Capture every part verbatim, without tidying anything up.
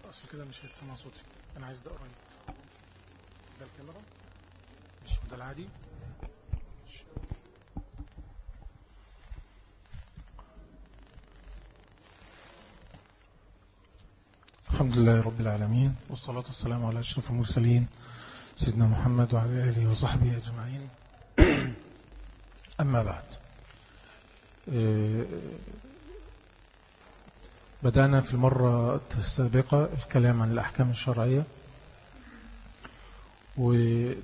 اصل كده مش هيتسمع صوتي. انا عايز ده قريب. ده الكاميرا مش ده العادي. مش. الحمد لله رب العالمين، والصلاة والسلام على أشرف المرسلين سيدنا محمد وعلى آله وصحبه أجمعين. أما بعد، بدأنا في المرة السابقة الكلام عن الأحكام الشرعية، وذكر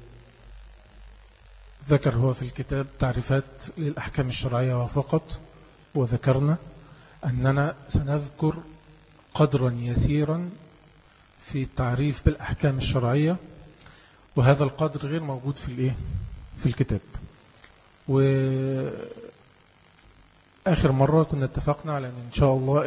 هو في الكتاب تعريفات للأحكام الشرعية فقط، وذكرنا أننا سنذكر قدرا يسيرا في التعريف بالأحكام الشرعية، وهذا القدر غير موجود في الإيه؟ في الكتاب. وآخر مرة كنا اتفقنا على أن إن شاء الله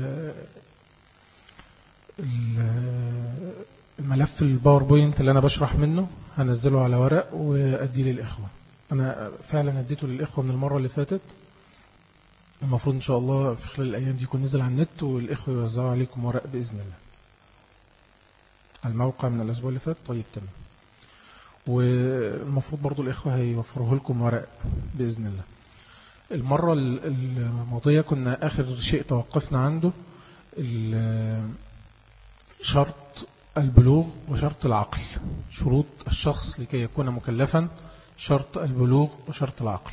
الملف الباوربوينت اللي أنا بشرح منه هنزله على ورق وأديه للإخوة. أنا فعلا أديته للإخوة من المرة اللي فاتت، المفروض إن شاء الله في خلال الأيام دي يكون نزل على النت والإخوة يوزعوا عليكم ورق بإذن الله على الموقع من الأسبوع اللي فات. طيب تمام. والمفروض برضو الإخوة هيوفروه لكم ورق بإذن الله. المرة الماضية كنا آخر شيء توقفنا عنده شرط البلوغ وشرط العقل، شروط الشخص لكي يكون مكلفا، شرط البلوغ وشرط العقل.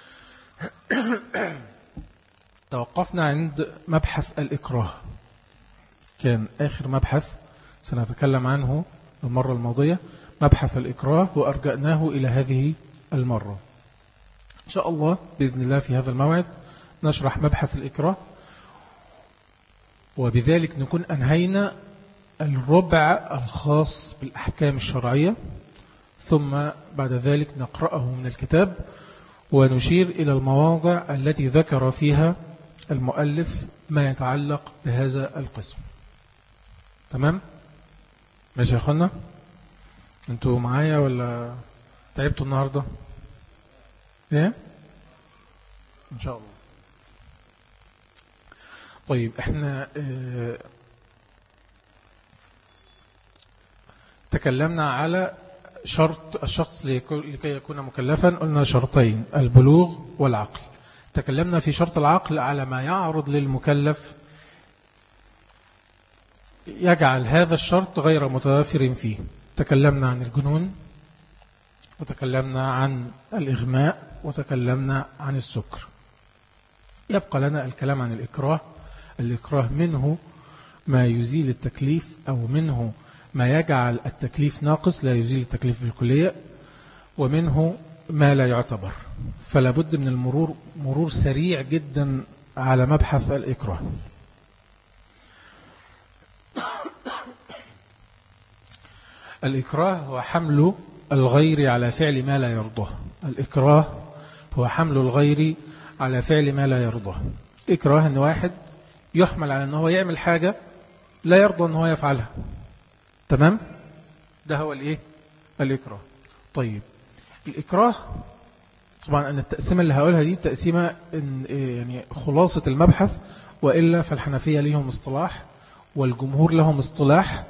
توقفنا عند مبحث الإكراه، كان آخر مبحث سنتكلم عنه المرة الماضية مبحث الإكراه، وأرجعناه إلى هذه المرة. إن شاء الله بإذن الله في هذا الموعد نشرح مبحث الإكراه، وبذلك نكون أنهينا الربع الخاص بالأحكام الشرعية، ثم بعد ذلك نقرأه من الكتاب ونشير إلى المواضع التي ذكر فيها المؤلف ما يتعلق بهذا القسم. تمام؟ ماشي يا أخوانا؟ أنتوا معايا ولا تعبتوا النهاردة؟ إيه؟ إن شاء الله. طيب إحنا اه تكلمنا على شرط الشخص لكي يكون مكلفا، قلنا شرطين: البلوغ والعقل. تكلمنا في شرط العقل على ما يعرض للمكلف يجعل هذا الشرط غير متوافر فيه. تكلمنا عن الجنون، وتكلمنا عن الإغماء، وتكلمنا عن السكر. يبقى لنا الكلام عن الإكراه. الإكراه منه ما يزيل التكليف، أو منه ما يجعل التكليف ناقص لا يزيل التكليف بالكلية، ومنه ما لا يعتبر. فلا بد من المرور مرور سريع جدا على مبحث الإكراه. الإكراه هو حمل الغير على فعل ما لا يرضاه. الإكراه هو حمل الغير على فعل ما لا يرضاه. إكراه أن واحد يحمل على أنه يعمل حاجة لا يرضى أنه يفعلها. تمام؟ ده هو الإيه؟ الإكراه. طيب الإكراه طبعا أن التقسيمة اللي هقولها دي تقسيمة يعني خلاصة المبحث، وإلا فالحنفية لهم اصطلاح والجمهور لهم اصطلاح،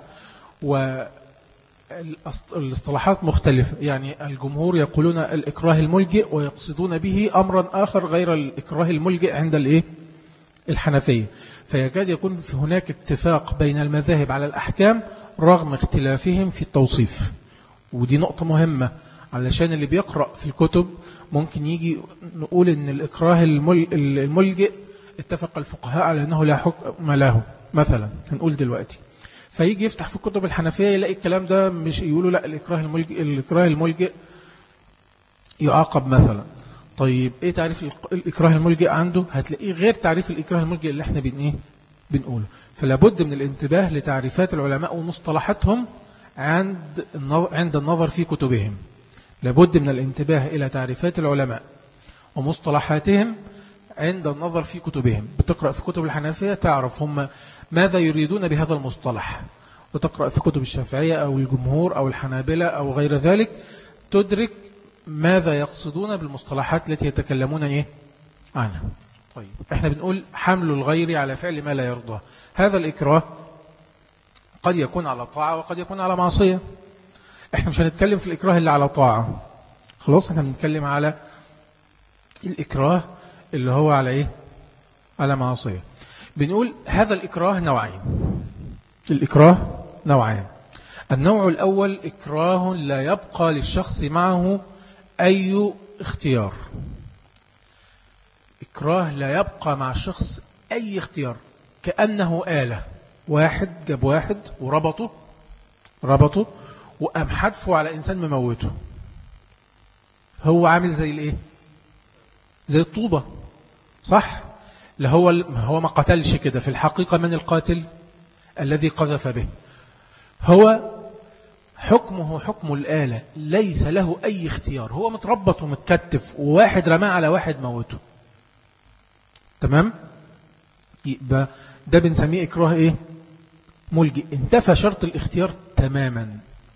والاصطلاحات مختلفة. يعني الجمهور يقولون الإكراه الملجئ، ويقصدون به أمرا آخر غير الإكراه الملجئ عند الإيه؟ الحنفية. فيكاد يكون في هناك اتفاق بين المذاهب على الأحكام رغم اختلافهم في التوصيف. ودي نقطة مهمة، علشان اللي بيقرأ في الكتب ممكن يجي نقول ان الإكراه الملجئ اتفق الفقهاء على أنه لا حكم له مثلا، هنقول دلوقتي. فيجي يفتح في كتب الحنفية يلاقي الكلام ده مش يقولوا لا الإكراه الملجئ, الإكراه الملجئ يعاقب مثلا. طيب ايه تعريف الإكراه الملجئ عنده؟ هتلاقيه غير تعريف الإكراه الملجئ اللي احنا بن ايه بنقوله. فلا بد من الانتباه لتعريفات العلماء ومصطلحاتهم عند عند النظر في كتبهم. لابد من الانتباه إلى تعريفات العلماء ومصطلحاتهم عند النظر في كتبهم. بتقرأ في كتب الحنفية تعرف هم ماذا يريدون بهذا المصطلح، وتقرأ في كتب الشافعية أو الجمهور أو الحنابلة أو غير ذلك تدرك ماذا يقصدون بالمصطلحات التي يتكلمون إيه عنها. طيب احنا بنقول حمل الغير على فعل ما لا يرضاه. هذا الإكراه قد يكون على طاعة وقد يكون على معصية. احنا مش هنتكلم في الإكراه اللي على طاعة، خلاص احنا بنتكلم على الإكراه اللي هو على إيه؟ على معصية. بنقول هذا الإكراه نوعين. الإكراه نوعين. النوع الأول إكراه لا يبقى للشخص معه أي اختيار. إكراه لا يبقى مع الشخص أي اختيار، كأنه آلة. واحد جاب واحد وربطه ربطه وقام حدفه على إنسان مموته. هو عامل زي الإيه؟ زي الطوبة، صح؟ لا هو هو ما قتلش كده. في الحقيقة من القاتل؟ الذي قذف به. هو حكمه حكم الآلة، ليس له أي اختيار. هو متربط ومتكتف وواحد رماه على واحد موته. تمام؟ يبقى ده بنسميه إكراه إيه؟ ملجئ. انتفى شرط الاختيار تماما،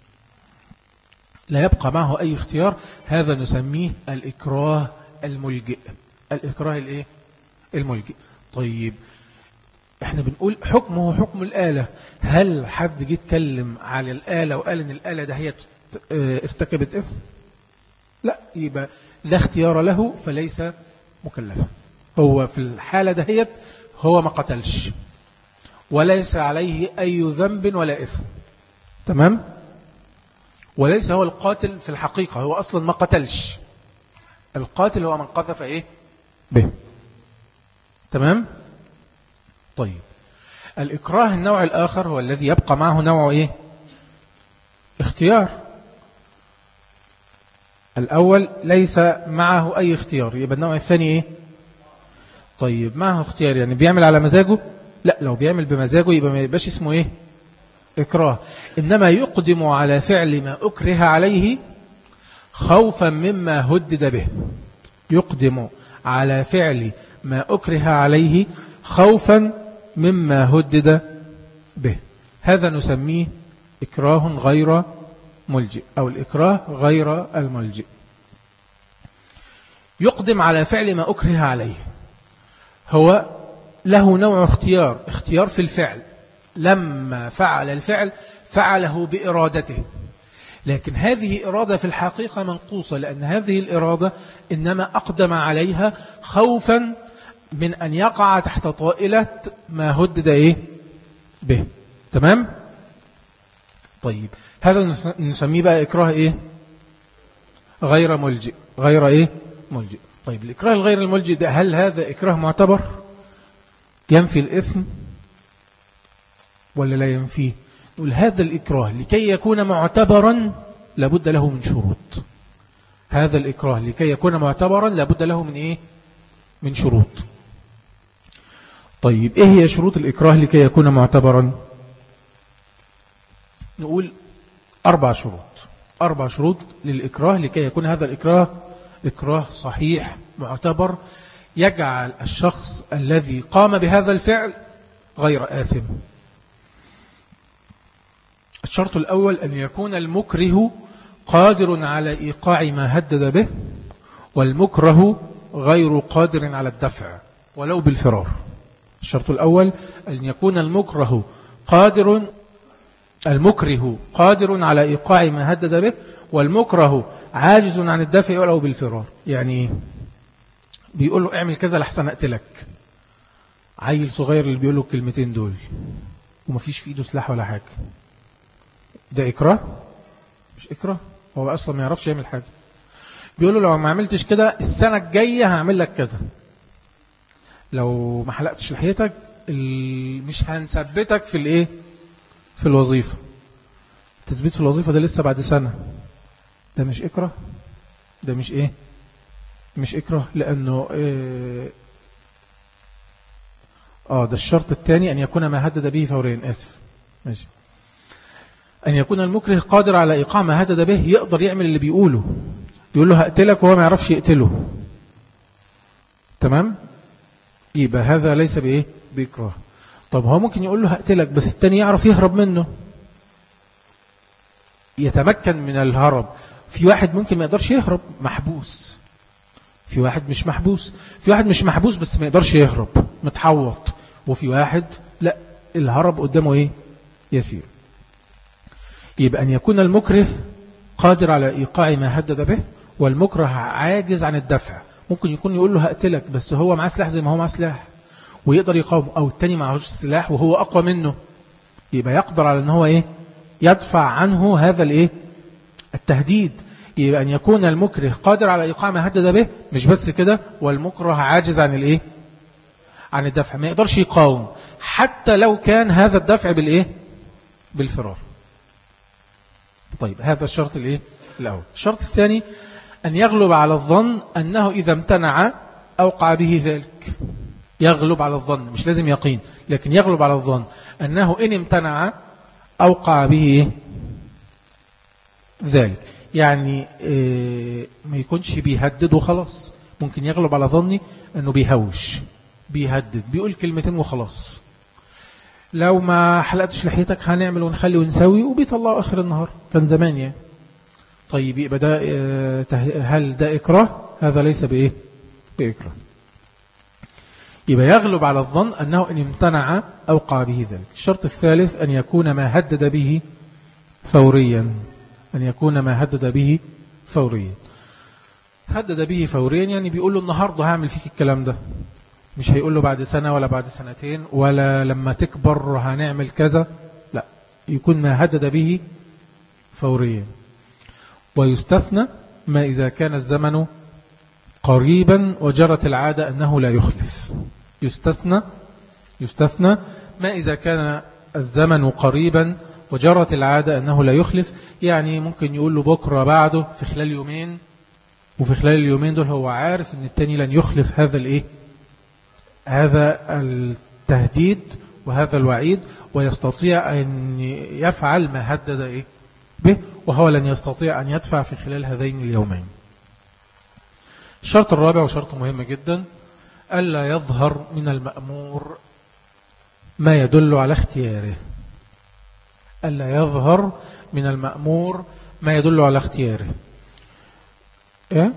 لا يبقى معه أي اختيار. هذا نسميه الإكراه الملجئ. الإكراه الإيه؟ الملجئ. طيب احنا بنقول حكمه حكم الآلة. هل حد جه يتكلم على الآلة وقال ان الآلة ده هي ارتكبت إثم؟ لا، يبقى لا اختيار له فليس مكلفا. هو في الحالة دهيت هو ما قتلش وليس عليه أي ذنب ولا إثم. تمام؟ وليس هو القاتل في الحقيقة، هو أصلا ما قتلش. القاتل هو من قذف إيه؟ به. تمام؟ طيب الإكراه النوع الآخر هو الذي يبقى معه نوع إيه؟ اختيار. الأول ليس معه أي اختيار، يبقى النوع الثاني إيه؟ طيب معه اختيار، يعني بيعمل على مزاجه؟ لا، لو بيعمل بمزاجه يبقى ما يبقاش اسمه إيه؟ إكراه. إنما يقدم على فعل ما أكره عليه خوفا مما هدد به. يقدم على فعل ما أكره عليه خوفا مما هدد به. هذا نسميه إكراه غير ملجئ أو الإكراه غير الملجئ. يقدم على فعل ما أكره عليه، هو له نوع اختيار، اختيار في الفعل. لما فعل الفعل فعله بإرادته، لكن هذه إرادة في الحقيقة منقوصة، لأن هذه الإرادة إنما أقدم عليها خوفا من أن يقع تحت طائلة ما هدد إيه؟ به. تمام؟ طيب هذا نسميه بقى إكراه إيه؟ غير ملجئ. غير إيه؟ ملجئ. طيب الإكراه الغير الملجئ ده، هل هذا إكراه معتبر ينفي الإثم ولا لا ينفيه؟ نقول هذا الإكراه لكي يكون معتبرا لابد له من شروط. هذا الإكراه لكي يكون معتبرا لابد له من إيه؟ من شروط. طيب إيه هي شروط الإكراه لكي يكون معتبرا؟ نقول أربع شروط. أربع شروط للإكراه لكي يكون هذا الإكراه إكراه صحيح معتبر، يجعل الشخص الذي قام بهذا الفعل غير آثم. الشرط الأول أن يكون المكره قادر على إيقاع ما هدد به، والمكره غير قادر على الدفع ولو بالفرار. الشرط الأول أن يكون المكره قادر المكره قادر على إيقاع ما هدد به، والمكره عاجز عن الدفع ولو بالفرار. يعني بيقول له اعمل كذا لحسن أقتلك. عيل صغير اللي بيقول له الكلمتين دول ومفيش في ايده سلاح ولا حاجة، ده إكراه؟ مش إكراه، هو أصلا ما يعرفش يعمل حاجة. بيقول له لو ما عملتش كده السنة الجاية هعمل لك كذا، لو ما حلقتش لحيتك مش هنثبتك في الايه في الوظيفة. تثبيت في الوظيفة ده لسه بعد سنة. ده مش إكراه، ده مش إيه مش إكراه، لأنه إيه آه ده الشرط الثاني أن يكون ما هدد به فوريا. آسف ماشي. أن يكون المكره قادر على إيقاع ما هدد به، يقدر يعمل اللي بيقوله. يقول له هقتلك وهو ما يعرفش يقتله. تمام؟ يبقى هذا ليس بإيه بإكراه. طب هو ممكن يقول له هقتلك بس التاني يعرف يهرب منه، يتمكن من الهرب. في واحد ممكن ما يقدرش يهرب، محبوس. في واحد مش محبوس في واحد مش محبوس بس ما يقدرش يهرب، متحوط. وفي واحد لا، الهرب قدامه ايه يسير. يبقى أن يكون المكره قادر على إيقاع ما هدد به، والمكره عاجز عن الدفع. ممكن يكون يقول له هقتلك، بس هو معاه سلاح زي ما هو معاه سلاح ويقدر يقاوم، أو التاني معهوش سلاح وهو أقوى منه، يبقى يقدر على أنه إيه يدفع عنه هذا الإيه التهديد. يبقى أن يكون المكره قادر على إيقاع ما هدد به، مش بس كده، والمكره عاجز عن الإيه عن الدفع، ما يقدرش يقاوم حتى لو كان هذا الدفع بالإيه بالفرار. طيب هذا الشرط الإيه الأول. الشرط الثاني أن يغلب على الظن أنه إذا امتنع أوقع به ذلك. يغلب على الظن، مش لازم يقين، لكن يغلب على الظن أنه إن امتنع أوقع به ذلك. يعني إيه ما يكونش بيهدد وخلاص. ممكن يغلب على ظني أنه بيهوش، بيهدد، بيقول كلمتين وخلاص، لو ما حلقتش لحيتك هنعمل ونخلي ونسوي، وبيطلعوا آخر النهار. كان زمان يعني. طيب يبقى ده هل ده إكراه؟ هذا ليس بإيه بإكراه. يبقى يغلب على الظن أنه إن امتنع أوقع به ذلك. الشرط الثالث أن يكون ما هدد به فوريا. أن يكون ما هدد به فوريا. هدد به فوريا يعني بيقول له النهاردة هعمل فيك الكلام ده، مش هيقول له بعد سنة ولا بعد سنتين ولا لما تكبر هنعمل كذا، لا، يكون ما هدد به فوريا. ويستثنى ما إذا كان الزمن قريبا وجرت العادة أنه لا يخلف. يستثنى يستثنى ما إذا كان الزمن قريبا وجرت العادة أنه لا يخلف. يعني ممكن يقول له بكرة بعده في خلال يومين، وفي خلال اليومين دول هو عارف أن التاني لن يخلف هذا الإيه هذا التهديد وهذا الوعيد، ويستطيع أن يفعل ما هدد إيه به، وهو لن يستطيع أن يدفع في خلال هذين اليومين. الشرط الرابع وشرط مهم جدا: ألا يظهر من المأمور ما يدل على اختياره. ألا يظهر من المأمور ما يدل على اختياره. إيه؟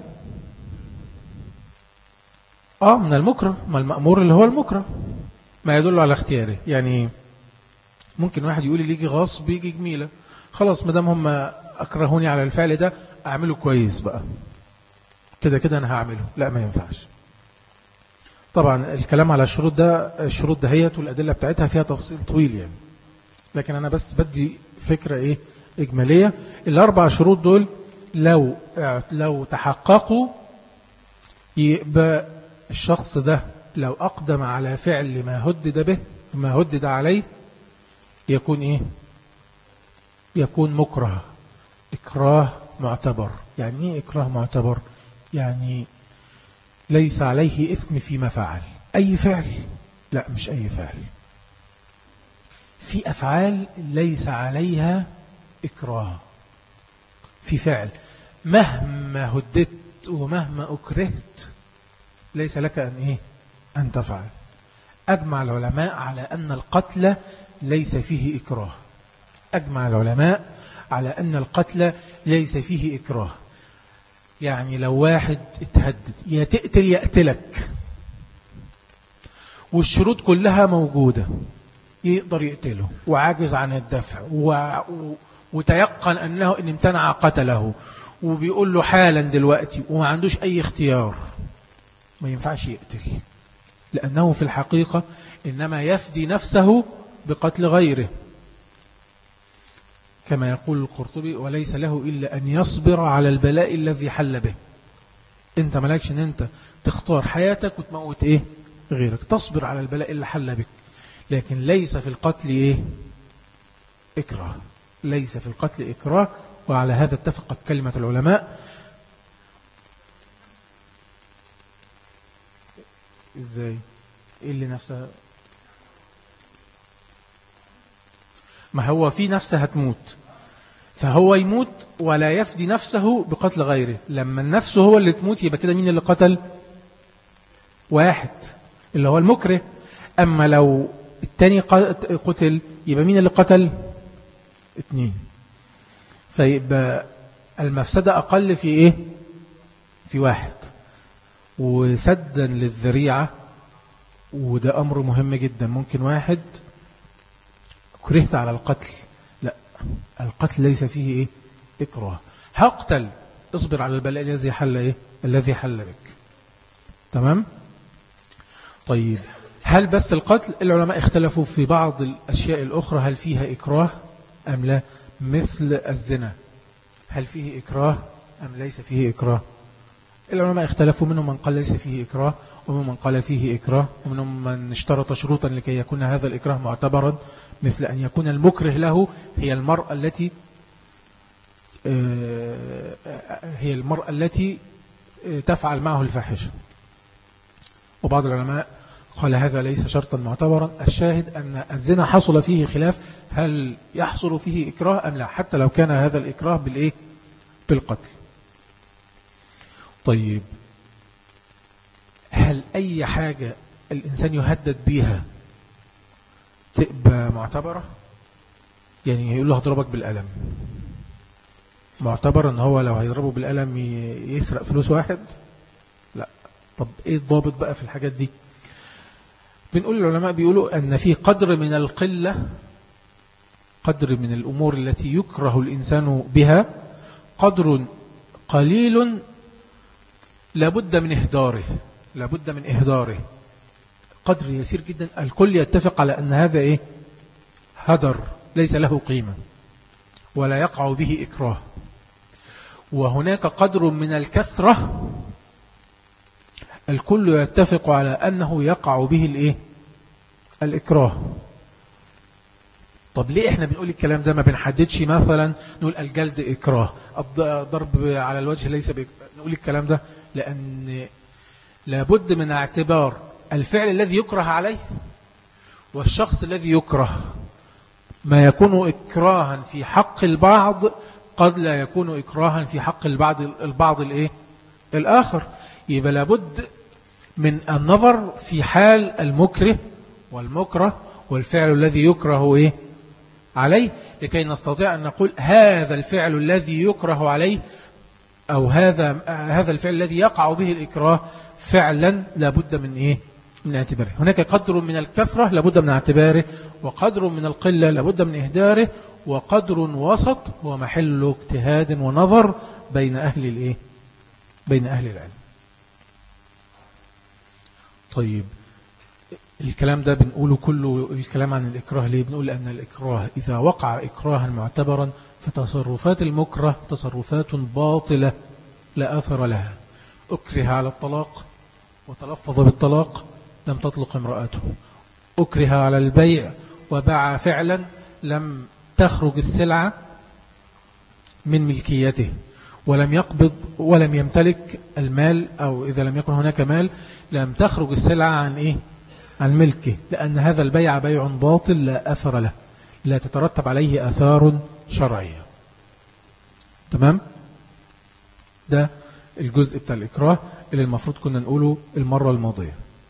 آه من المكره، ما المأمور اللي هو المكره ما يدل على اختياره. يعني ممكن واحد يقول لي يجي غصب يجي جميلة، خلاص مدام هم أكرهوني على الفعل ده أعمله كويس بقى، كده كده أنا هعمله. لا، ما ينفعش. طبعا الكلام على الشروط ده الشروط دهيت والأدلة بتاعتها فيها تفصيل طويل يعني، لكن أنا بس بدي فكرة إيه إجمالية. الأربع شروط دول لو لو تحققوا يبقى الشخص ده لو أقدم على فعل ما هدد به ما هدد عليه يكون إيه يكون مكره، إكراه معتبر. يعني إيه إكراه معتبر؟ يعني ليس عليه إثم فيما فعل. أي فعل؟ لا، مش أي فعل. في أفعال ليس عليها إكراه. في فعل مهما هددت ومهما أكرهت ليس لك أن إيه أن تفعل. أجمع العلماء على أن القتل ليس فيه إكراه. أجمع العلماء على أن القتل ليس فيه إكراه. يعني لو واحد اتهدد يا تقتل يقتلك والشروط كلها موجودة، يقدر يقتله وعاجز عن الدفع و... وتيقن أنه إن امتنع قتله، وبيقول له حالا دلوقتي وما عندوش أي اختيار، ما ينفعش يقتل، لأنه في الحقيقة إنما يفدي نفسه بقتل غيره، كما يقول القرطبي: وليس له إلا أن يصبر على البلاء الذي حل به. أنت ملاكش أن أنت تختار حياتك وتموت إيه غيرك، تصبر على البلاء اللي حل بك، لكن ليس في القتل إيه إكراه. ليس في القتل إكراه. وعلى هذا اتفقت كلمة العلماء. إزاي؟ إيه اللي نفسها؟ ما هو في نفسه هتموت، فهو يموت ولا يفدي نفسه بقتل غيره. لما النفس هو اللي تموت يبقى كده مين اللي قتل؟ واحد اللي هو المكره. أما لو التاني قتل يبقى مين اللي قتل؟ اتنين. فيبقى المفسدة أقل في إيه؟ في واحد. وسدا للذريعة، وده أمر مهم جدا. ممكن واحد كرهت على القتل، لا القتل ليس فيه إيه؟ إكراه. هقتل، اصبر على البلاء الذي حل إيه؟ الذي حل بك. تمام؟ طيب هل بس القتل؟ العلماء اختلفوا في بعض الأشياء الأخرى هل فيها إكراه أم لا، مثل الزنا هل فيه إكراه أم ليس فيه إكراه؟ العلماء اختلفوا، منهم من قال ليس فيه إكراه، ومنهم من قال فيه إكراه، ومنهم من اشترط شروطا لكي يكون هذا الإكراه معتبرا، مثل أن يكون المكره له هي المرأة التي هي المرأة التي تفعل معه الفاحشة. وبعض العلماء قال هذا ليس شرطا معتبرا. الشاهد أن الزنا حصل فيه خلاف هل يحصل فيه إكراه أم لا، حتى لو كان هذا الإكراه بالإيه؟ بالقتل. طيب هل أي حاجة الإنسان يهدد بها تبقى معتبرة؟ يعني يقول له هضربك بالقلم، معتبر أن هو لو هيضربه بالقلم يسرق فلوس واحد؟ لا. طب إيه الضابط بقى في الحاجات دي؟ بنقول العلماء بيقولوا أن في قدر من القلة، قدر من الأمور التي يكره الإنسان بها، قدر قليل لابد من إهداره، لابد من إهداره قدر يسير جدا الكل يتفق على أن هذا إيه؟ هدر ليس له قيمة ولا يقع به إكراه. وهناك قدر من الكثرة الكل يتفق على أنه يقع به الإيه؟ الإكراه. طب ليه إحنا بنقول الكلام ده؟ ما بنحددش مثلا نقول الجلد إكراه، الضرب على الوجه ليس بإكراه، نقول الكلام ده لأن لابد من اعتبار الفعل الذي يكره عليه والشخص الذي يكره. ما يكون إكراها في حق البعض قد لا يكون إكراها في حق البعض البعض الإيه؟ الآخر. يبقى لابد من النظر في حال المكره والمكره والفعل الذي يكره إيه؟ عليه، لكي نستطيع أن نقول هذا الفعل الذي يكره عليه أو هذا هذا الفعل الذي يقع به الإكراه فعلا لابد من إيه؟ من اعتباره. هناك قدر من الكثرة لابد من اعتباره، وقدر من القلة لابد من إهداره، وقدر وسط هو محل اجتهاد ونظر بين أهل الإيه؟ بين أهل العلم. طيب الكلام ده بنقوله كله الكلام عن الإكراه ليه؟ بنقول أن الإكراه إذا وقع إكراها معتبرا فتصرفات المكره تصرفات باطلة لا أثر لها. أكره على الطلاق وتلفظ بالطلاق لم تطلق امرأته، أكره على البيع وباع فعلا لم تخرج السلعة من ملكيته، ولم يقبض ولم يمتلك المال، أو إذا لم يكن هناك مال لم تخرج السلعة عن إيه؟ عن ملكه، لأن هذا البيع بيع باطل لا أثر له، لا تترتب عليه آثار شرعية. تمام؟ ده الجزء بتاع الإكراه اللي المفروض كنا نقوله المرة الماضية.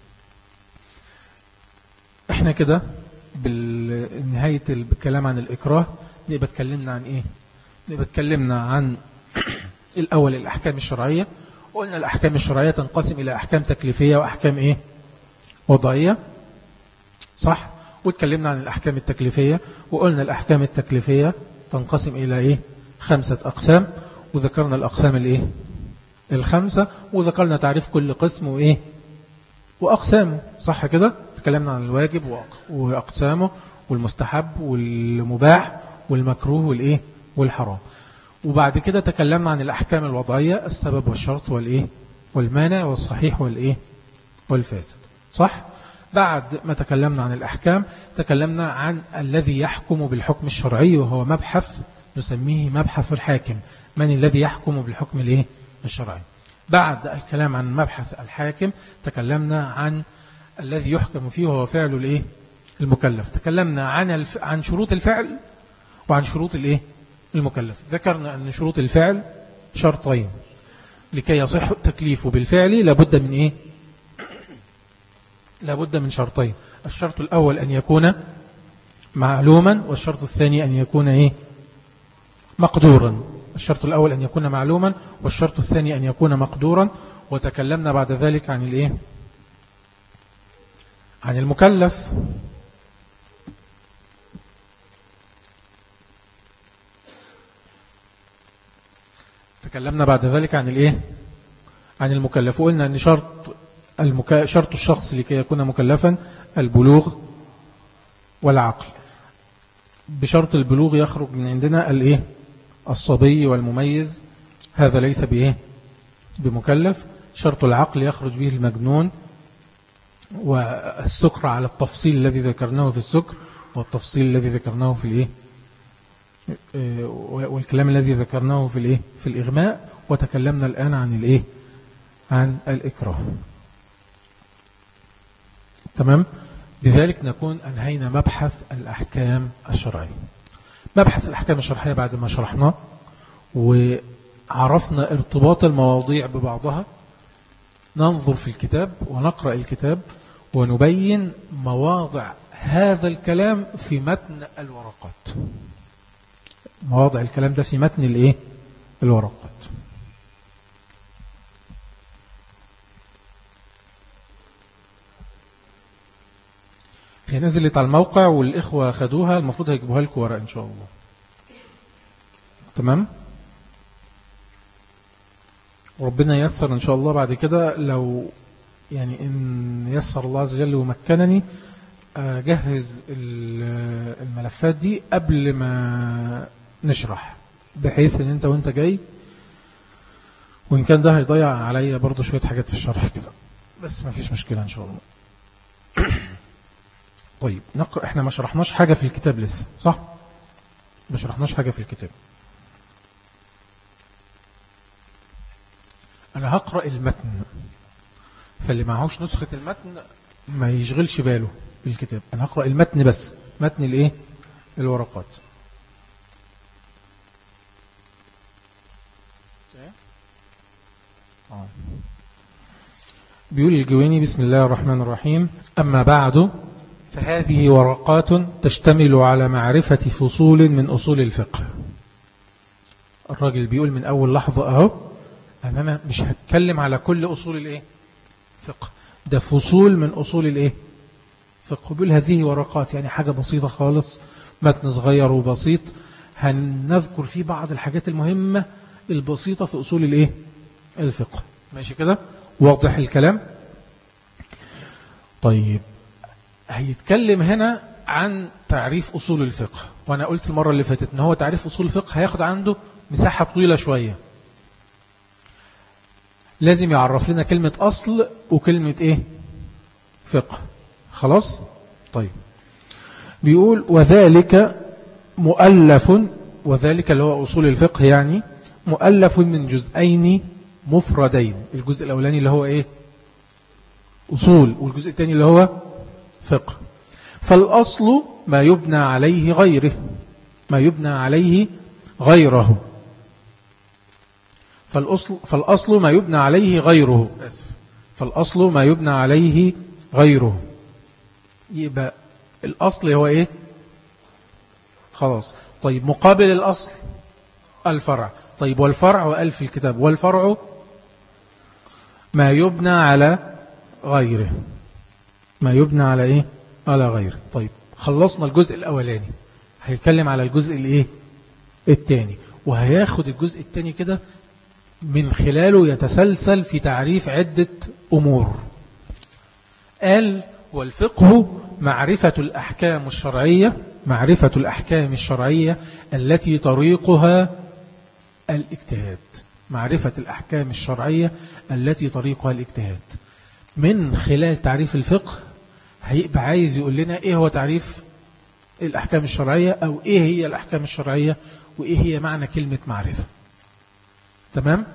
احنا كده بالنهاية الكلام عن الإكراه نبقى اتكلمنا عن إيه؟ نبقى اتكلمنا عن الأول الأحكام الشرعية، وقلنا الأحكام الشرعية تنقسم إلى أحكام تكليفية وأحكام إيه؟ وضعية، صح؟ واتكلمنا عن الأحكام التكليفية وقلنا الأحكام التكليفية تنقسم إلى إيه؟ خمسة أقسام، وذكرنا الأقسام الإيه؟ الخمسة، وذكرنا تعريف كل قسم وإيه؟ وأقسامه، صح كده؟ تكلمنا عن الواجب وأقسامه والمستحب والمباح والمكروه والإيه؟ والحرام. وبعد كده تكلمنا عن الأحكام الوضعية، السبب والشرط والإيه؟ والمانع والصحيح والإيه؟ والفاسد، صح؟ بعد ما تكلمنا عن الأحكام تكلمنا عن الذي يحكم بالحكم الشرعي، وهو مبحث نسميه مبحث الحاكم. من الذي يحكم بالحكم الإيه؟ الشرعي. بعد الكلام عن مبحث الحاكم تكلمنا عن الذي يحكم فيه وهو فعل الإيه؟ المكلف. تكلمنا عن الف... عن شروط الفعل وعن شروط الإيه؟ المكلف. ذكرنا أن شروط الفعل شرطين لكي يصح التكليف بالفعل، لابد من إيه؟ لابد من شرطين. الشرط الأول أن يكون معلوما، والشرط الثاني أن يكون إيه؟ مقدورا. الشرط الأول أن يكون معلوما، والشرط الثاني أن يكون مقدورا. وتكلمنا بعد ذلك عن الإيه؟ عن المكلف. وتكلمنا بعد ذلك عن الايه عن المكلف، وقلنا ان شرط المكا... شرط الشخص لكي يكون مكلفا البلوغ والعقل. بشرط البلوغ يخرج من عندنا الايه الصبي والمميز، هذا ليس بايه بمكلف. شرط العقل يخرج به المجنون، والسكر على التفصيل الذي ذكرناه في السكر، والتفصيل الذي ذكرناه في الايه والكلام الذي ذكرناه في الايه في الإغماء. وتكلمنا الآن عن الايه عن الإكراه. تمام. بذلك نكون أنهينا مبحث الأحكام الشرعية. مبحث الأحكام الشرعية بعد ما شرحناه وعرفنا ارتباط المواضيع ببعضها، ننظر في الكتاب ونقرأ الكتاب ونبين مواضع هذا الكلام في متن الورقات. مواضع الكلام ده في متن الايه الورقات. هي نزلت على الموقع والإخوة خدوها، المفروض هيجيبوها لكم ورق إن شاء الله. تمام. وربنا ييسر إن شاء الله بعد كده، لو يعني إن يسر الله عز وجل ومكنني أجهز الملفات دي قبل ما نشرح، بحيث إن أنت وأنت جاي، وإن كان ده هيضيع عليا برضو شوية حاجات في الشرح كده، بس ما فيش مشكلة إن شاء الله. طيب نقرأ. احنا ما شرحناش حاجة في الكتاب لسه، صح؟ ما شرحناش حاجة في الكتاب. أنا هقرأ المتن، فاللي معهوش نسخة المتن ما يشغلش باله بالكتاب. أنا هقرأ المتن بس، متن الإيه؟ الورقات. آه. بيقول الجويني: بسم الله الرحمن الرحيم. أما بعد، فهذه ورقات تشتمل على معرفة فصول من أصول الفقه. الراجل بيقول من أول لحظة أهو، أنا مش هتكلم على كل أصول الإيه؟ فقه، ده فصول من أصول الإيه؟ فقه. بيقول هذه ورقات، يعني حاجة بسيطة خالص، متن صغير وبسيط، هنذكر فيه بعض الحاجات المهمة البسيطة في أصول الإيه؟ الفقه. ماشي كده؟ واضح الكلام؟ طيب، هيتكلم هنا عن تعريف أصول الفقه، وأنا قلت المرة اللي فاتت إن هو تعريف أصول الفقه هياخد عنده مساحة طويلة شوية. لازم يعرف لنا كلمة أصل وكلمة إيه؟ فقه. خلاص؟ طيب، بيقول: وذلك مؤلف، وذلك اللي هو أصول الفقه يعني مؤلف من جزئين مفردين. الجزء الأولاني اللي هو إيه؟ أصول، والجزء الثاني اللي هو فقه. فالأصل ما يبنى عليه غيره، ما يبنى عليه غيره. فالأصل, فالأصل ما يبنى عليه غيره أسف فالأصل ما يبنى عليه غيره. يبقى الأصل هو إيه؟ خلاص. طيب، مقابل الأصل الفرع. طيب، والفرع وقال في الكتاب: والفرع ما يبنى على غيره. ما يبنى على إيه؟ على غيره. طيب، خلصنا الجزء الأولاني، هيتكلم على الجزء الإيه؟ الثاني، وهياخد الجزء الثاني كده من خلاله يتسلسل في تعريف عدة أمور. قال: والفقه معرفة الأحكام الشرعية، معرفة الأحكام الشرعية التي طريقها الاجتهاد. معرفة الأحكام الشرعية التي طريقها الاجتهاد. من خلال تعريف الفقه هيبقى عايز يقول لنا إيه هو تعريف الأحكام الشرعية، أو إيه هي الأحكام الشرعية، وإيه هي معنى كلمة معرفة. تمام؟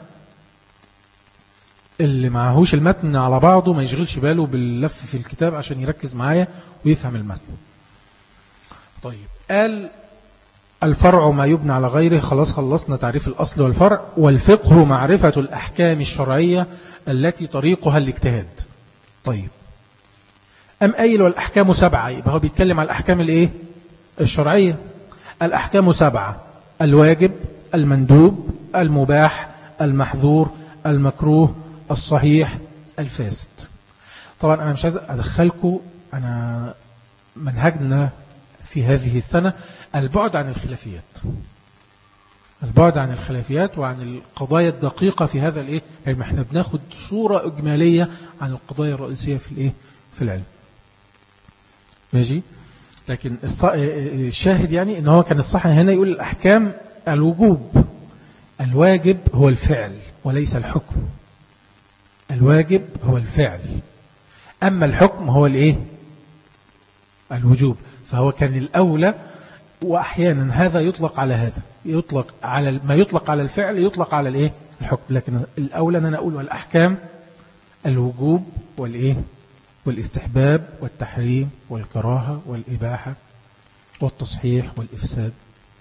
اللي معهوش المتن على بعضه ما يشغلش باله باللف في الكتاب عشان يركز معايا ويفهم المتن. طيب، قال: الفرع ما يبنى على غيره. خلاص، خلصنا تعريف الأصل والفرع. والفقه معرفة الأحكام الشرعية التي طريقها الاجتهاد. طيب، أم قايل: والأحكام سبعة. يبقى هو بيتكلم على الأحكام الإيه؟ الشرعية. الأحكام سبعة: الواجب، المندوب، المباح، المحظور، المكروه، الصحيح، الفاسد. طبعا أنا مش عايز أدخلكم، أنا منهجنا في هذه السنة البعد عن الخلافيات. البعد عن الخلافيات وعن القضايا الدقيقة في هذا الإيه؟ يعني احنا بناخد صورة إجمالية عن القضايا الرئيسية في الإيه؟ في العلم. ماشي. لكن الشاهد يعني إن هو كان الصح هنا يقول الأحكام الوجوب. الواجب هو الفعل وليس الحكم. الواجب هو الفعل، أما الحكم هو الإيه؟ الوجوب. فهو كان الأولى، وأحيانا هذا يطلق على هذا، يطلق على ما يطلق على الفعل يطلق على الإيه؟ الحكم. لكن الأولى أن أنا أقول والأحكام الوجوب والإيه؟ والاستحباب والتحريم والكراهة والإباحة والتصحيح والإفساد.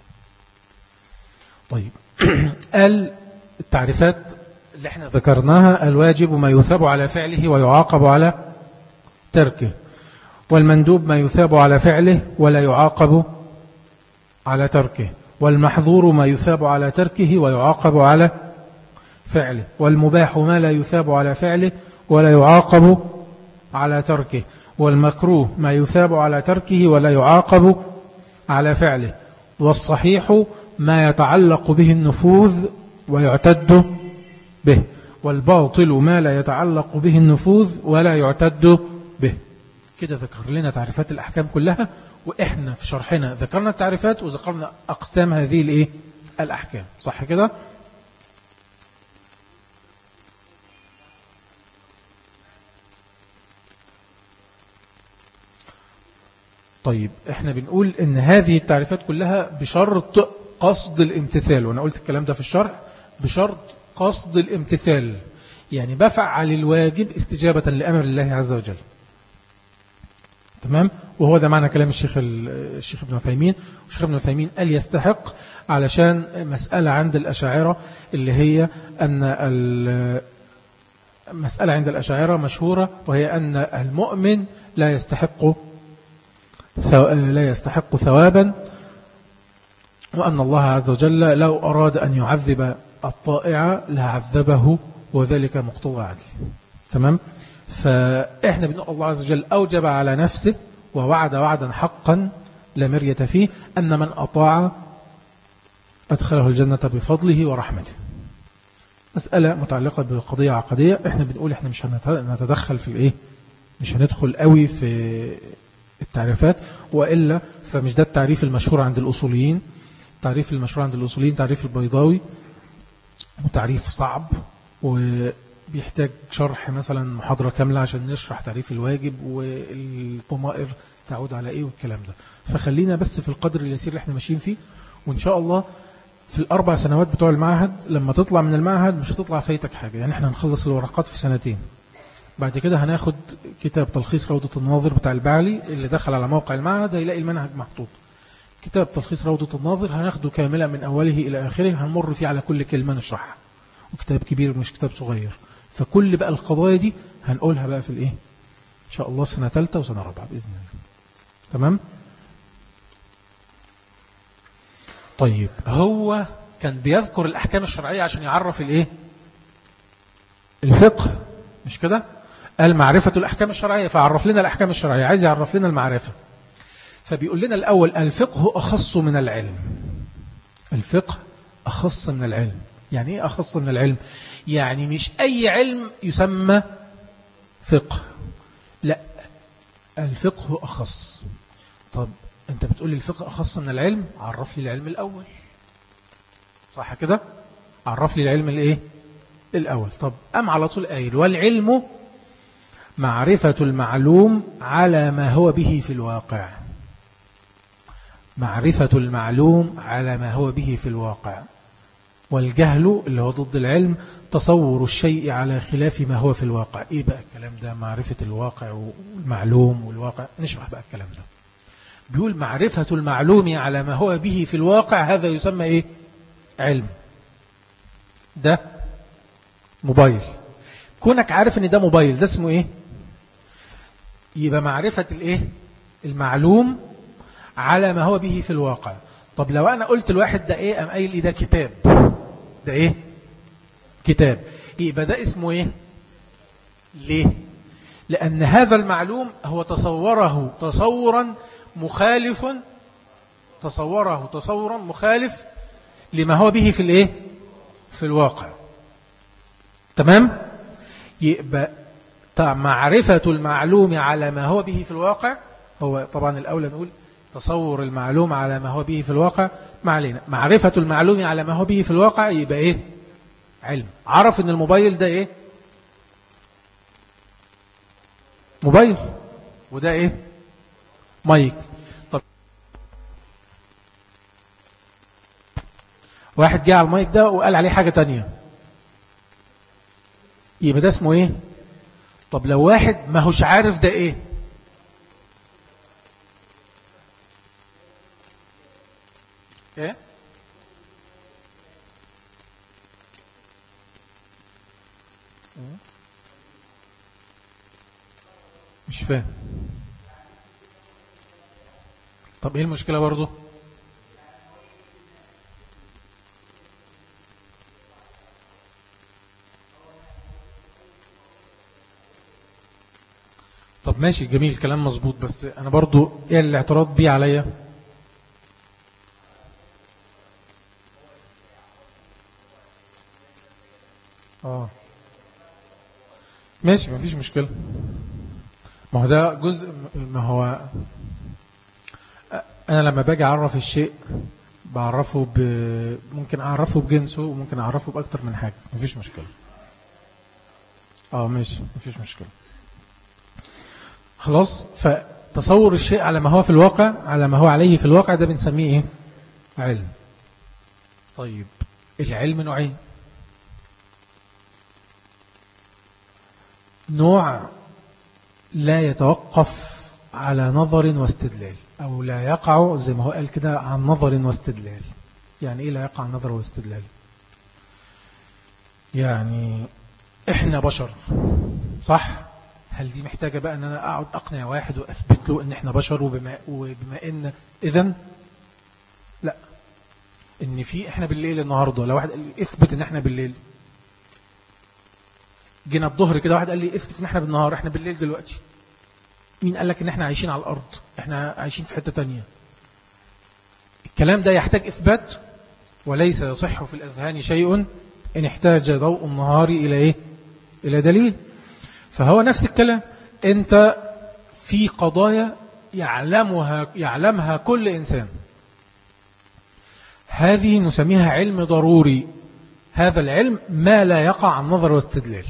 طيب قال التعريفات اللي احنا ذكرناها: الواجب ما يثاب على فعله ويعاقب على تركه، والمندوب ما يثاب على فعله ولا يعاقب على تركه، والمحظور ما يثاب على تركه ويعاقب على فعله، والمباح ما لا يثاب على فعله ولا يعاقب على تركه، والمكروه ما يثاب على تركه ولا يعاقب على فعله، والصحيح ما يتعلق به النفوذ ويعتد به، والباطل ما لا يتعلق به النفوذ ولا يعتد به. كده ذكر لنا تعريفات الأحكام كلها، وإحنا في شرحنا ذكرنا التعريفات وذكرنا أقسام هذه الإيه؟ الأحكام. صح كده؟ طيب احنا بنقول ان هذه التعريفات كلها بشرط قصد الامتثال، وانا قلت الكلام ده في الشرح، بشرط قصد الامتثال، يعني بفعل الواجب استجابة لأمر الله عز وجل. تمام؟ وهو ده معنى كلام الشيخ الشيخ ابن عثيمين. والشيخ ابن عثيمين قال يستحق علشان مسألة عند الأشاعرة اللي هي أن المسألة عند الأشاعرة مشهورة، وهي أن المؤمن لا يستحق لا يستحق ثوابا، وأن الله عز وجل لو أراد أن يعذب الطائع لعذبه، وذلك مقتضى عدل. تمام؟ فإحنا بنقول الله عز وجل أوجب على نفسه ووعد وعدا حقا لا مرية فيه أن من أطاع أدخله الجنة بفضله ورحمته. مسألة متعلقة بقضية عقدية، إحنا بنقول إحنا مش هنتدخل في الإيه، مش هندخل قوي في التعريفات، وإلا فمش ده التعريف المشهور عند الأصوليين. التعريف المشهور عند الأصوليين تعريف البيضاوي، وتعريف صعب وبيحتاج شرح مثلا محاضرة كاملة عشان نشرح تعريف الواجب والضمائر تعود على إيه والكلام ده. فخلينا بس في القدر اليسير اللي احنا ماشيين فيه، وإن شاء الله في الأربع سنوات بتوع المعهد لما تطلع من المعهد مش هتطلع فايتك حاجة. يعني احنا هنخلص الورقات في سنتين، بعد كده هناخد كتاب تلخيص روضة الناظر بتاع البعلي، اللي دخل على موقع المعهد هيلاقي المنهج محطوط. كتاب تلخيص روضة الناظر هناخده كاملا من أوله إلى آخره، هنمر فيه على كل كلمة نشرحها، وكتاب كبير مش كتاب صغير. فكل بقى القضايا دي هنقولها بقى في الإيه إن شاء الله في سنة ثالثة وسنة رابعة بإذن الله. تمام؟ طيب هو كان بيذكر الأحكام الشرعية عشان يعرف الإيه الفقه، مش كده؟ قال معرفة الأحكام الشرعية، فعرف لنا الأحكام الشرعية، عايز يعرف لنا المعرفة. فبيقول لنا الأول الفقه أخص من العلم. الفقه أخص من العلم. يعني إيه أخص من العلم؟ يعني مش أي علم يسمى فقه، لا، الفقه أخص. طب أنت بتقول لي الفقه أخص من العلم، عرف لي العلم الأول. صح كده؟ عرف لي العلم الإيه الأول. طب أم على طول قايل والعلم معرفة المعلوم على ما هو به في الواقع. معرفة المعلوم على ما هو به في الواقع. والجهل اللي هو ضد العلم تصور الشيء على خلاف ما هو في الواقع. إيه بقى الكلام ده؟ معرفة الواقع والمعلوم والواقع، نشرح بقى الكلام ده. بيقول معرفة المعلوم على ما هو به في الواقع، هذا يسمى إيه؟ علم. ده موبايل، كونك عارف ان ده موبايل، ده اسمه ايه؟ يبقى معرفة الايه المعلوم على ما هو به في الواقع. طب لو انا قلت الواحد ده ايه، ام قايل ايه ده كتاب، ده ايه كتاب، يبقى ده اسمه ايه؟ ليه؟ لان هذا المعلوم هو تصوره تصورا مخالف تصوره تصورا مخالف لما هو به في الايه في الواقع. تمام. يبقى معرفة المعلوم على ما هو به في الواقع، هو طبعا الأولى نقول تصور المعلوم على ما هو به في الواقع، ما علينا. معرفة المعلوم على ما هو به في الواقع يبقى ايه؟ علم. عرف ان الموبايل ده ايه؟ موبايل. وده ايه؟ مايك. طب واحد جه على المايك ده وقال عليه حاجة تانية، يبقى ده اسمه ايه؟ طب لو واحد ما هوش عارف ده ايه؟ ايه؟ مش فاهم. طب ايه المشكلة برضو؟ طب ماشي، جميل، كلام مظبوط، بس انا برضو ايه الاعتراض بيه عليا؟ اه ماشي، مفيش مشكلة. ما هو ده جزء، ما هو انا لما باجي اعرف الشيء بعرفه ب... ممكن اعرفه بجنسه وممكن اعرفه باكتر من حاجة، مفيش مشكلة. اه ماشي، مفيش مشكلة. خلاص. فتصور الشيء على ما هو في الواقع، على ما هو عليه في الواقع، ده بنسميه ايه؟ علم. طيب العلم نوعين. نوع لا يتوقف على نظر واستدلال، أو لا يقع زي ما هو قال كده عن نظر واستدلال. يعني إيه لا يقع عن نظر واستدلال؟ يعني إحنا بشر، صح؟ هل دي محتاجة بقى أن أنا أقعد أقنع واحد وأثبت له أن إحنا بشر، وبما, وبما أن إذن لا، إن في إحنا بالليل النهاردة، لو واحد قال لي اثبت أن إحنا بالليل، جينا الظهر كده واحد قال لي اثبت أن إحنا بالنهار، إحنا بالليل دلوقتي، مين قال لك ان احنا عايشين على الارض؟ احنا عايشين في حتة تانية. الكلام ده يحتاج اثبات، وليس يصح في الاذهان شيء ان احتاج ضوء النهار الى ايه؟ الى دليل. فهو نفس الكلام، انت في قضايا يعلمها يعلمها كل انسان، هذه نسميها علم ضروري. هذا العلم ما لا يقع عن نظر واستدلال.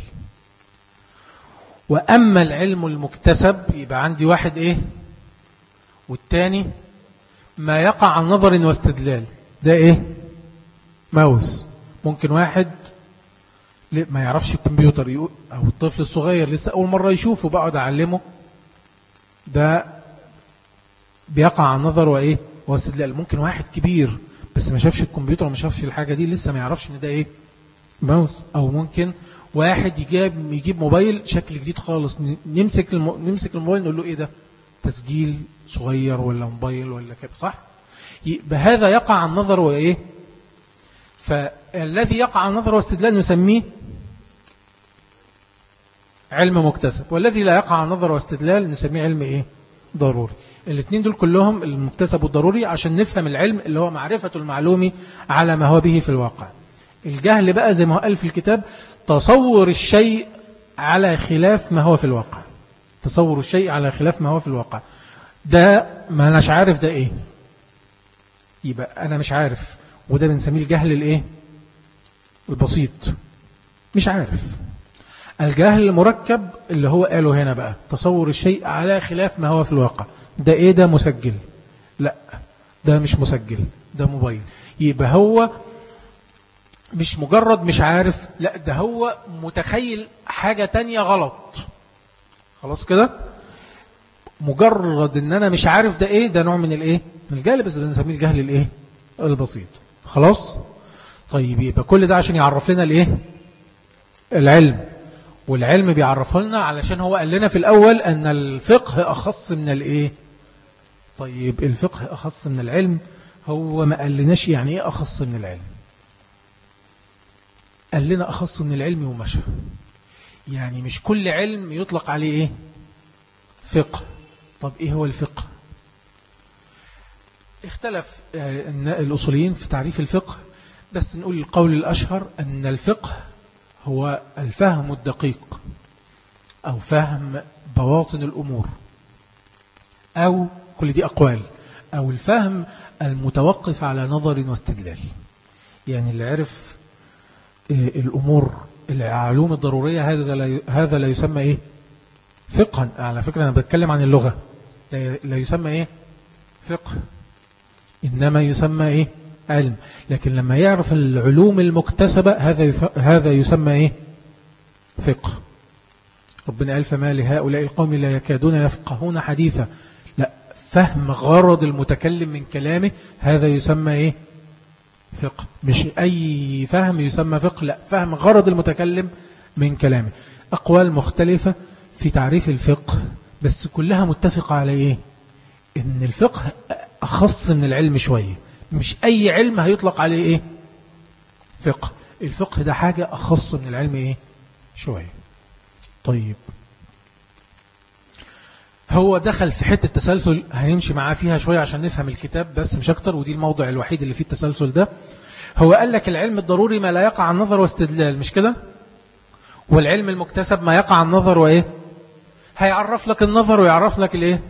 وأما العلم المكتسب يبقى عندي واحد إيه والتاني ما يقع عن نظر واستدلال. ده إيه؟ ماوس. ممكن واحد ما يعرفش الكمبيوتر، يقول أو الطفل الصغير لسه أول مرة يشوفه بقعد أعلمه، ده بيقع عن نظر وإيه واستدلال. ممكن واحد كبير بس ما شافش الكمبيوتر وما شافش الحاجة دي، لسه ما يعرفش إن ده إيه؟ ماوس. أو ممكن واحد يجيب يجيب موبايل شكل جديد خالص، نمسك الم... نمسك الموبايل نقول له ايه ده؟ تسجيل صغير ولا موبايل ولا كده، صح؟ بهذا يقع عن نظر وايه؟ فالذي يقع عن نظر واستدلال نسميه علم مكتسب، والذي لا يقع عن نظر واستدلال نسميه علم ايه؟ ضروري. الاثنين دول كلهم المكتسب والضروري عشان نفهم العلم اللي هو معرفة المعلوم على ما هو به في الواقع. الجهل بقى زي ما هو قال في الكتاب تصور الشيء على خلاف ما هو في الواقع. تصور الشيء على خلاف ما هو في الواقع، ده ما أناش عارف ده إيه، يبقى أنا مش عارف، وده بنسميه الجهل الإيه؟ البسيط، مش عارف. الجهل المركب اللي هو قاله هنا بقى تصور الشيء على خلاف ما هو في الواقع، ده إيه؟ ده مسجل؟ لا، ده مش مسجل، ده موبايل. يبقى هو مش مجرد مش عارف، لا ده هو متخيل حاجة تانية غلط. خلاص كده، مجرد ان انا مش عارف ده ايه، ده نوع من الايه؟ من الجهل، بس بنسميه الجهل الايه؟ البسيط. خلاص. طيب يبقى كل ده عشان يعرف لنا الايه؟ العلم. والعلم بيعرفه لنا علشان هو قال لنا في الاول ان الفقه اخص من الايه؟ طيب الفقه اخص من العلم، هو ما قال لناش يعني ايه اخص من العلم، قال لنا أخص من العلم ومشى. يعني مش كل علم يطلق عليه إيه؟ فقه. طب إيه هو الفقه؟ اختلف الأصوليين في تعريف الفقه، بس نقول القول الأشهر أن الفقه هو الفهم الدقيق أو فهم بواطن الأمور، أو كل دي أقوال، أو الفهم المتوقف على نظر واستدلال. يعني اللي عرف الأمور العلوم الضرورية هذا لا هذا لا يسمى إيه فقها. على فكرة أنا بتكلم عن اللغة، لا يسمى إيه فقه، إنما يسمى إيه علم. لكن لما يعرف العلوم المكتسبة هذا هذا يسمى إيه فقه. ربنا قال فما لهؤلاء القوم لا يكادون يفقهون حديثا. لا، فهم غرض المتكلم من كلامه هذا يسمى إيه فقه. مش أي فهم يسمى فقه، لا، فهم غرض المتكلم من كلامه. أقوال مختلفة في تعريف الفقه، بس كلها متفقة على إيه؟ إن الفقه أخص من العلم شوية. مش أي علم هيطلق عليه إيه فقه. الفقه ده حاجة أخص من العلم إيه شوية. طيب، هو دخل في حتة التسلسل هنمشي معاه فيها شوية عشان نفهم الكتاب بس مش أكتر، ودي الموضع الوحيد اللي فيه التسلسل ده. هو قال لك العلم الضروري ما لا يقع عن نظر واستدلال، مش كده؟ والعلم المكتسب ما يقع عن نظر وإيه؟ هيعرف لك النظر ويعرف لك الإيه؟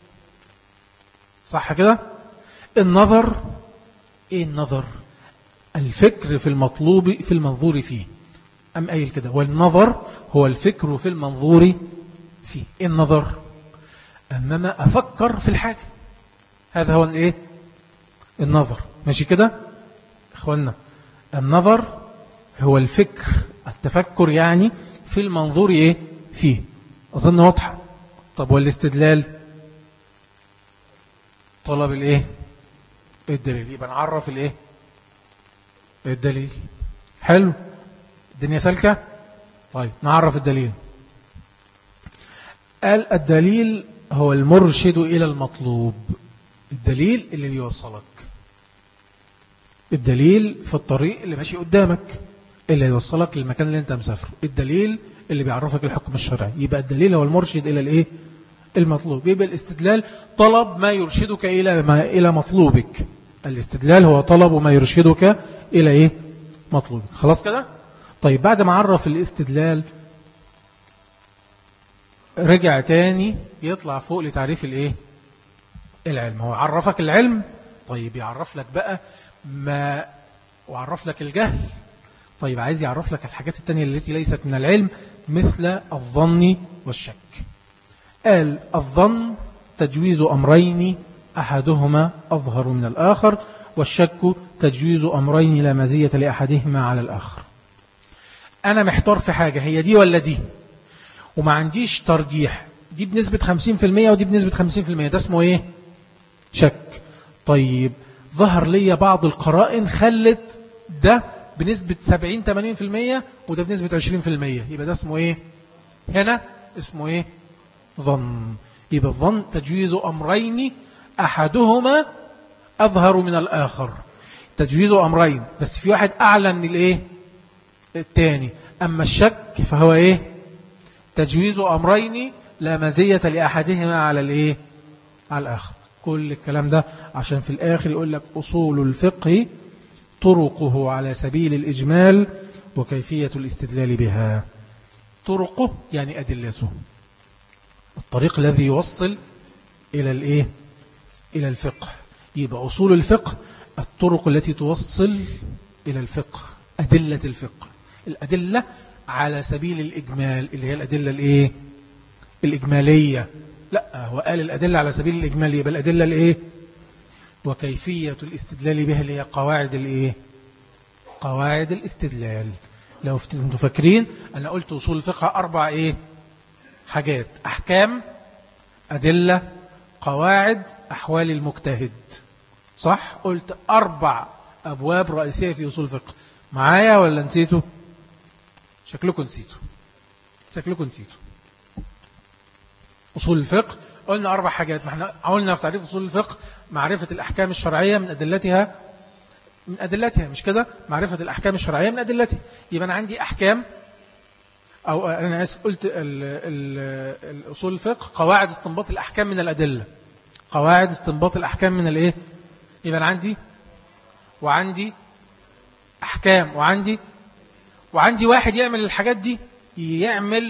صح كده؟ النظر إيه النظر؟ الفكر في المطلوب في المنظور فيه. أم قايل كده، والنظر هو الفكر في المنظور فيه. إيه النظر؟ أننا أفكر في الحاجة، هذا هو الإيه؟ النظر. ماشي كده إخواننا؟ النظر هو الفكر، التفكر يعني في المنظور إيه فيه. أظن واضحة. طب والاستدلال؟ طلب الإيه؟ الدليل. يبقى نعرف الإيه؟ الدليل. حلو، الدنيا سلكة. طيب نعرف الدليل. قال الدليل هو المرشد إلى المطلوب. الدليل اللي بيوصلك، الدليل في الطريق اللي ماشي قدامك اللي يوصلك للمكان اللي انت مسافره، الدليل اللي بيعرفك الحكم الشرعي. يبقى الدليل هو المرشد إلى الإيه المطلوب. يبقى الاستدلال طلب ما يرشدك إلى ما إلى مطلوبك. الاستدلال هو طلب ما يرشدك إلى إيه مطلوبك. خلاص كده. طيب بعد ما عرف الاستدلال رجع تاني يطلع فوق لتعريف الإيه العلم. هو عرفك العلم، طيب يعرف لك بقى ما وعرف لك الجهل. طيب عايز يعرف لك الحاجات التانية التي ليست من العلم، مثل الظن والشك. قال الظن تجويز أمرين أحدهما أظهر من الآخر، والشك تجويز أمرين لا مزية لأحدهما على الآخر. أنا محتار في حاجة، هي دي ولا دي، وما عنديش ترجيح، دي بنسبة خمسين في المية ودي بنسبة خمسين في المية، ده اسمه إيه شك. طيب ظهر لي بعض القرائن خلت ده بنسبة سبعين ثمانين في المية وده بنسبة عشرين في المية، يبقى ده اسمه إيه هنا اسمه إيه ظن. يبقى الظن تجويز أمرين أحدهما أظهر من الآخر. تجويز أمرين، بس في واحد أعلى من الإيه الثاني. أما الشك فهو إيه تجويز أمرين لا مزية لأحدهما على الإيه على الآخر. كل الكلام ده عشان في الآخر يقول لك أصول الفقه طرقه على سبيل الإجمال وكيفية الاستدلال بها. طرقه يعني أدلته، الطريق الذي يوصل إلى الإيه إلى الفقه. يبقى أصول الفقه الطرق التي توصل إلى الفقه، أدلة الفقه، الأدلة على سبيل الإجمال اللي هي الأدلة الإيه الإجمالية. لا، هو قال الأدلة على سبيل الإجمال، يبقى الأدلة الإيه وكيفية الاستدلال بها اللي هي قواعد الإيه قواعد الاستدلال. لو انتم فاكرين أنا قلت أصول الفقه أربع إيه حاجات: أحكام، أدلة، قواعد، أحوال المجتهد. صح؟ قلت أربع أبواب رئيسية في أصول الفقه. معايا ولا نسيتوا؟ شكلكم نسيتوا شكلكم نسيتوا أصول الفقه قلنا أربع حاجات. ما احنا قلنا في تعريف أصول الفقه معرفة الأحكام الشرعية من أدلتها من أدلتها مش كده؟ معرفة الأحكام الشرعية من أدلتها. يبقى أنا عندي أحكام، أو أنا آسف قلت ال ال الأصول الفقه قواعد استنباط الأحكام من الأدلة، قواعد استنباط الأحكام من الإيه. يبقى أنا عندي وعندي أحكام وعندي وعندي واحد يعمل الحاجات دي، يعمل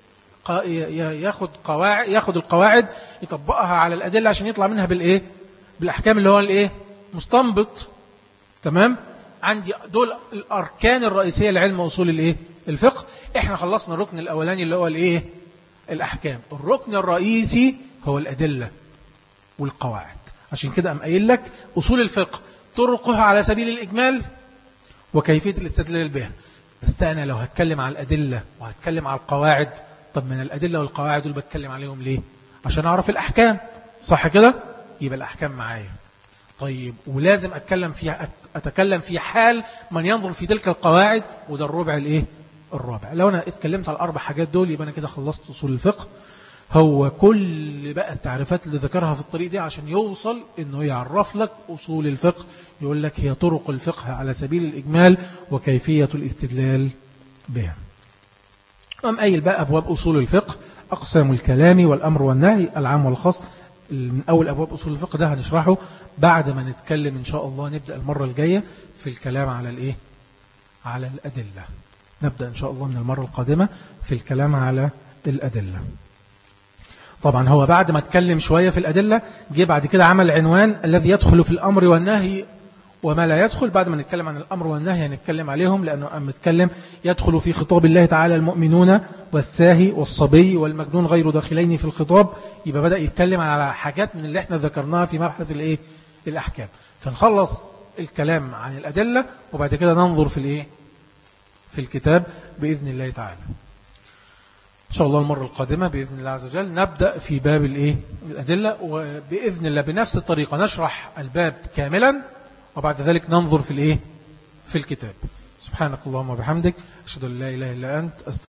ياخد قواعد، ياخد القواعد يطبقها على الأدلة عشان يطلع منها بالإيه؟ بالأحكام اللي هو الإيه؟ مستنبط. تمام؟ عندي دول الأركان الرئيسية لعلم أصول الإيه؟ الفقه. إحنا خلصنا الركن الأولاني اللي هو الإيه؟ الأحكام. الركن الرئيسي هو الأدلة والقواعد. عشان كده أم قايل لك أصول الفقه طرقها على سبيل الإجمال وكيفية الاستدلال بها. بس أنا لو هتكلم على الأدلة وهتكلم على القواعد، طب من الأدلة والقواعد دول بتكلم عليهم ليه؟ عشان أعرف الأحكام، صح كده؟ يبقى الأحكام معايا. طيب ولازم أتكلم فيها، أتكلم في حال من ينظر في تلك القواعد، وده الربع الإيه؟ الرابع. لو أنا اتكلمت على الأربع حاجات دول يبقى أنا كده خلصت أصول الفقه. هو كل بقى التعريفات اللي ذكرها في الطريق دي عشان يوصل إنه يعرف لك أصول الفقه، يقول لك هي طرق الفقه على سبيل الإجمال وكيفية الاستدلال بها. أم أيل بقى أبواب أصول الفقه: أقسام الكلام والأمر والنهي، العام والخاص. من أول أبواب أصول الفقه ده هنشرحه بعد ما نتكلم إن شاء الله، نبدأ المرة الجاية في الكلام على الإيه؟ على الأدلة. نبدأ إن شاء الله من المرة القادمة في الكلام على الأدلة. طبعا هو بعد ما اتكلم شوية في الأدلة جه بعد كده عمل عنوان الذي يدخل في الأمر والنهي وما لا يدخل. بعد ما نتكلم عن الأمر والنهي هنتكلم عليهم، لأنه أم نتكلم يدخل في خطاب الله تعالى المؤمنون والساهي والصبي والمجنون غير داخلين في الخطاب. يبقى بدأ يتكلم على حاجات من اللي احنا ذكرناها في مبحث الإيه؟ الأحكام. فنخلص الكلام عن الأدلة وبعد كده ننظر في الإيه؟ في الكتاب بإذن الله تعالى. إن شاء الله المرة القادمة بإذن الله عز وجل نبدأ في باب الإيه؟ الأدلة، وبإذن الله بنفس الطريقة نشرح الباب كاملا وبعد ذلك ننظر في الإيه؟ في الكتاب. سبحانك اللهم وبحمدك، أشهد أن لا إله إلا أنت.